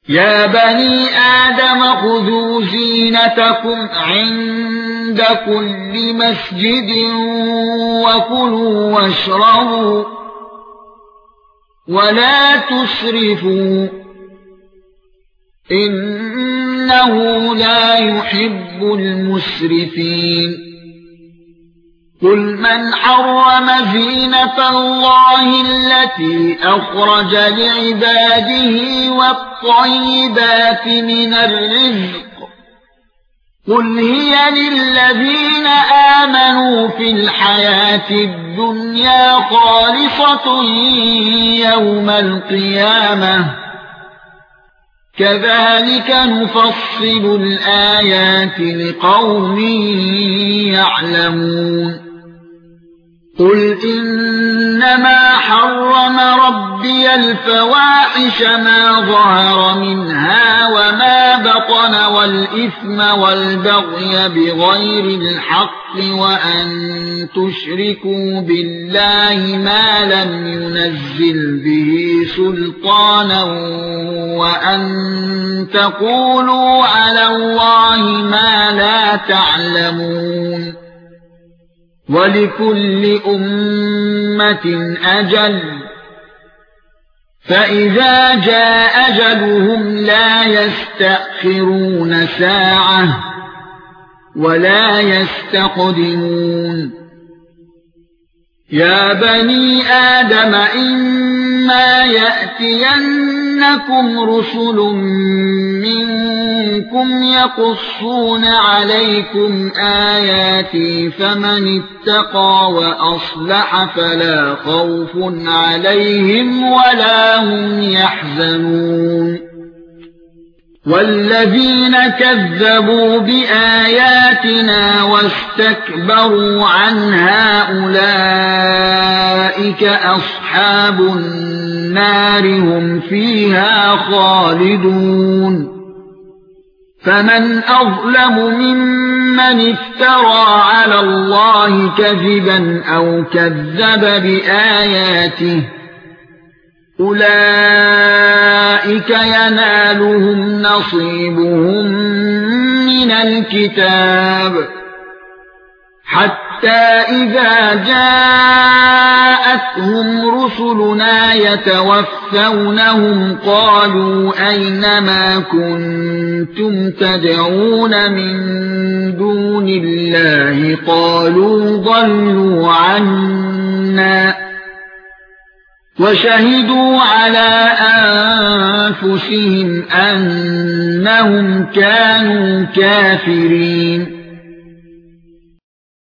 يا بني آدم خذوا زينتكم عند كل مسجد وكلوا واشربوا ولا تسرفوا إنه لا يحب المسرفين قل من حرم زينة الله التي أخرج لعباده والطيبات من الرزق قل هي للذين آمنوا في الحياة الدنيا خالصة يوم القيامة كذلك نفصل الآيات لقوم يعلمون قل إنما حرم ربي الفواحش ما ظهر منها وما بطن والإثم والبغي بغير الحق وأن تشركوا بالله ما لم ينزل به سلطانا وأن تقولوا على الله ما لا تعلمون ولكل أمة أجل فإذا جاء أجلهم لا يستأخرون ساعة ولا يستقدمون يا بني آدم إما يأتينكم رسل منكم يقصون عليكم آياتي فمن اتقى وأصلح فلا خوف عليهم ولا هم يحزنون والذين كذبوا بآياتنا واستكبروا عنها أولئك أصحاب النار هم فيها خالدون فمن أظلم ممن افترى على الله كذبا أو كذب بآياته أولئك ينالهم نصيبهم من الكتاب حتى إذا جاءتهم رسلنا يتوفونهم قالوا أين ما كنتم تدعون من دون الله قالوا ضلوا عنا وشهدوا على أنفسهم أنهم كانوا كافرين